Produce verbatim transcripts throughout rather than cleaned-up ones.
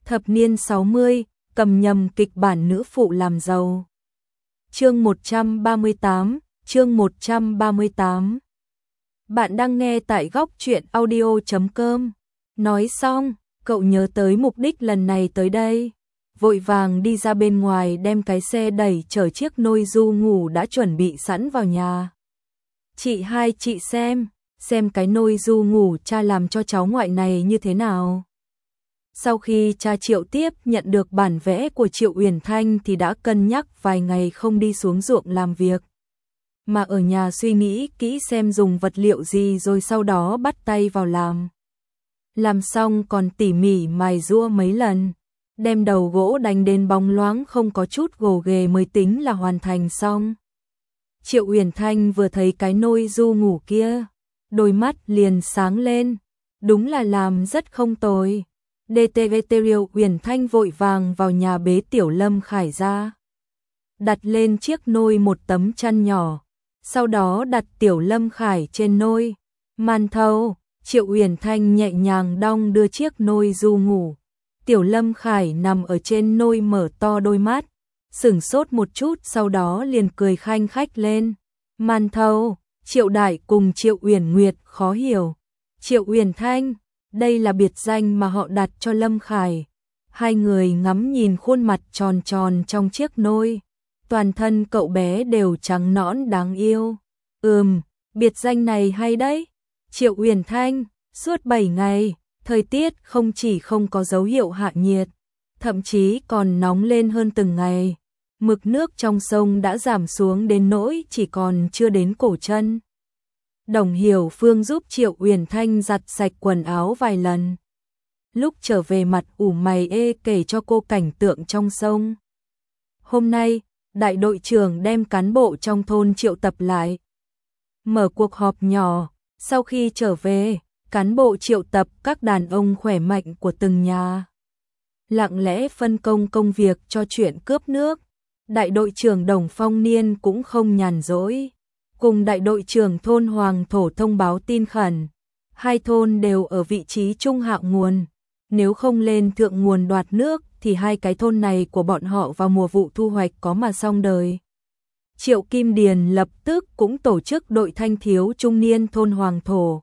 Thập niên sáu mươi, cầm nhầm kịch bản nữ phụ làm giàu. Chương một trăm ba mươi tám, chương một trăm ba mươi tám. Bạn đang nghe tại góc truyện audio chấm com. Nói xong, cậu nhớ tới mục đích lần này tới đây. Vội vàng đi ra bên ngoài đem cái xe đẩy chở chiếc nôi du ngủ đã chuẩn bị sẵn vào nhà. Chị hai chị xem, xem cái nôi du ngủ cha làm cho cháu ngoại này như thế nào. Sau khi cha Triệu tiếp nhận được bản vẽ của Triệu Uyển Thanh thì đã cân nhắc vài ngày không đi xuống ruộng làm việc, mà ở nhà suy nghĩ kỹ xem dùng vật liệu gì rồi sau đó bắt tay vào làm. Làm xong còn tỉ mỉ mài giũa mấy lần, đem đầu gỗ đánh đến bóng loáng không có chút gồ ghề mới tính là hoàn thành xong. Triệu Uyển Thanh vừa thấy cái nôi du ngủ kia, đôi mắt liền sáng lên, đúng là làm rất không tồi. đê tê vê Triệu Uyển Thanh vội vàng vào nhà bế Tiểu Lâm Khải ra, đặt lên chiếc nôi một tấm chăn nhỏ, sau đó đặt Tiểu Lâm Khải trên nôi màn thầu. Triệu Uyển Thanh nhẹ nhàng đong đưa chiếc nôi du ngủ. Tiểu Lâm Khải nằm ở trên nôi mở to đôi mắt, sửng sốt một chút sau đó liền cười khanh khách lên. Màn thầu, Triệu Đại cùng Triệu Uyển Nguyệt khó hiểu. Triệu Uyển Thanh, đây là biệt danh mà họ đặt cho Lâm Khải. Hai người ngắm nhìn khuôn mặt tròn tròn trong chiếc nôi. Toàn thân cậu bé đều trắng nõn đáng yêu. Ừm, biệt danh này hay đấy. Triệu Uyển Thanh, suốt bảy ngày, thời tiết không chỉ không có dấu hiệu hạ nhiệt, thậm chí còn nóng lên hơn từng ngày. Mực nước trong sông đã giảm xuống đến nỗi chỉ còn chưa đến cổ chân. Đồng Hiểu Phương giúp Triệu Uyển Thanh giặt sạch quần áo vài lần. Lúc trở về mặt ủ mày ê kể cho cô cảnh tượng trong sông. Hôm nay, đại đội trưởng đem cán bộ trong thôn triệu tập lại. Mở cuộc họp nhỏ, sau khi trở về, cán bộ triệu tập các đàn ông khỏe mạnh của từng nhà. Lặng lẽ phân công công việc cho chuyện cướp nước. Đại đội trưởng Đồng Phong Niên cũng không nhàn rỗi. Cùng đại đội trưởng thôn Hoàng Thổ thông báo tin khẩn. Hai thôn đều ở vị trí trung hạ nguồn. Nếu không lên thượng nguồn đoạt nước thì hai cái thôn này của bọn họ vào mùa vụ thu hoạch có mà xong đời. Triệu Kim Điền lập tức cũng tổ chức đội thanh thiếu trung niên thôn Hoàng Thổ.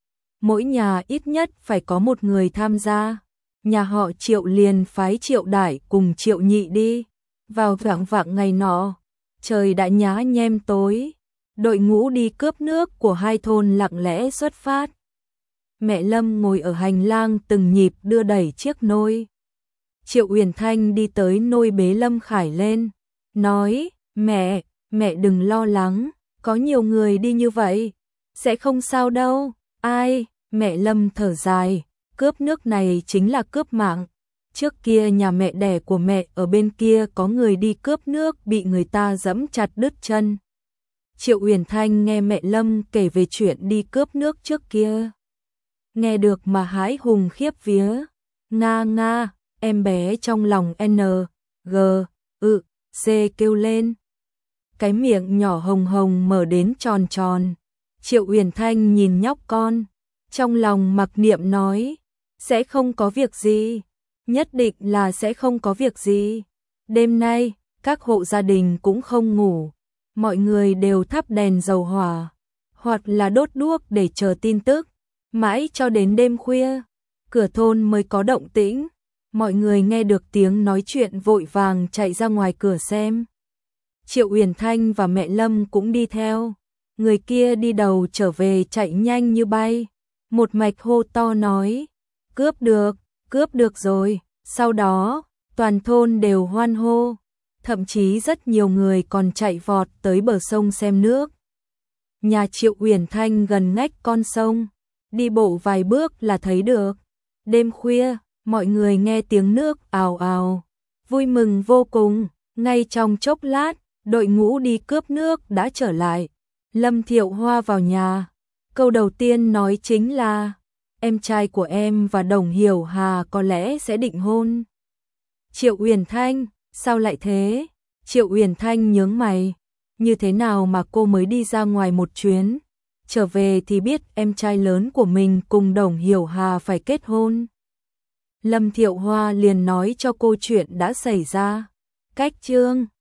Mỗi nhà ít nhất phải có một người tham gia. Nhà họ Triệu liền phái Triệu Đại cùng Triệu Nhị đi. Vào vạng vạng ngày nọ, trời đã nhá nhem tối. Đội ngũ đi cướp nước của hai thôn lặng lẽ xuất phát. Mẹ Lâm ngồi ở hành lang từng nhịp đưa đẩy chiếc nôi. Triệu Uyển Thanh đi tới nôi bế Lâm Khải lên, nói, mẹ, mẹ đừng lo lắng, có nhiều người đi như vậy, sẽ không sao đâu. Ai? Mẹ Lâm thở dài, cướp nước này chính là cướp mạng. Trước kia nhà mẹ đẻ của mẹ ở bên kia có người đi cướp nước bị người ta giẫm chặt đứt chân. Triệu Uyển Thanh nghe mẹ Lâm kể về chuyện đi cướp nước trước kia. Nghe được mà hãi hùng khiếp vía. Nga nga, em bé trong lòng N, G, ự, C kêu lên. Cái miệng nhỏ hồng hồng mở đến tròn tròn. Triệu Uyển Thanh nhìn nhóc con, trong lòng mặc niệm nói, sẽ không có việc gì, nhất định là sẽ không có việc gì. Đêm nay, các hộ gia đình cũng không ngủ, mọi người đều thắp đèn dầu hỏa, hoặc là đốt đuốc để chờ tin tức, mãi cho đến đêm khuya, cửa thôn mới có động tĩnh. Mọi người nghe được tiếng nói chuyện vội vàng chạy ra ngoài cửa xem. Triệu Uyển Thanh và mẹ Lâm cũng đi theo. Người kia đi đầu trở về chạy nhanh như bay. Một mạch hô to nói, cướp được, cướp được rồi. Sau đó, toàn thôn đều hoan hô. Thậm chí rất nhiều người còn chạy vọt tới bờ sông xem nước. Nhà Triệu Uyển Thanh gần ngách con sông. Đi bộ vài bước là thấy được. Đêm khuya, mọi người nghe tiếng nước ào ào. Vui mừng vô cùng, ngay trong chốc lát. Đội ngũ đi cướp nước đã trở lại. Lâm Thiệu Hoa vào nhà. Câu đầu tiên nói chính là, em trai của em và Đồng Hiểu Hà có lẽ sẽ định hôn. Triệu Uyển Thanh, sao lại thế? Triệu Uyển Thanh nhướng mày. Như thế nào mà cô mới đi ra ngoài một chuyến, trở về thì biết em trai lớn của mình cùng Đồng Hiểu Hà phải kết hôn. Lâm Thiệu Hoa liền nói cho cô chuyện đã xảy ra. Cách chương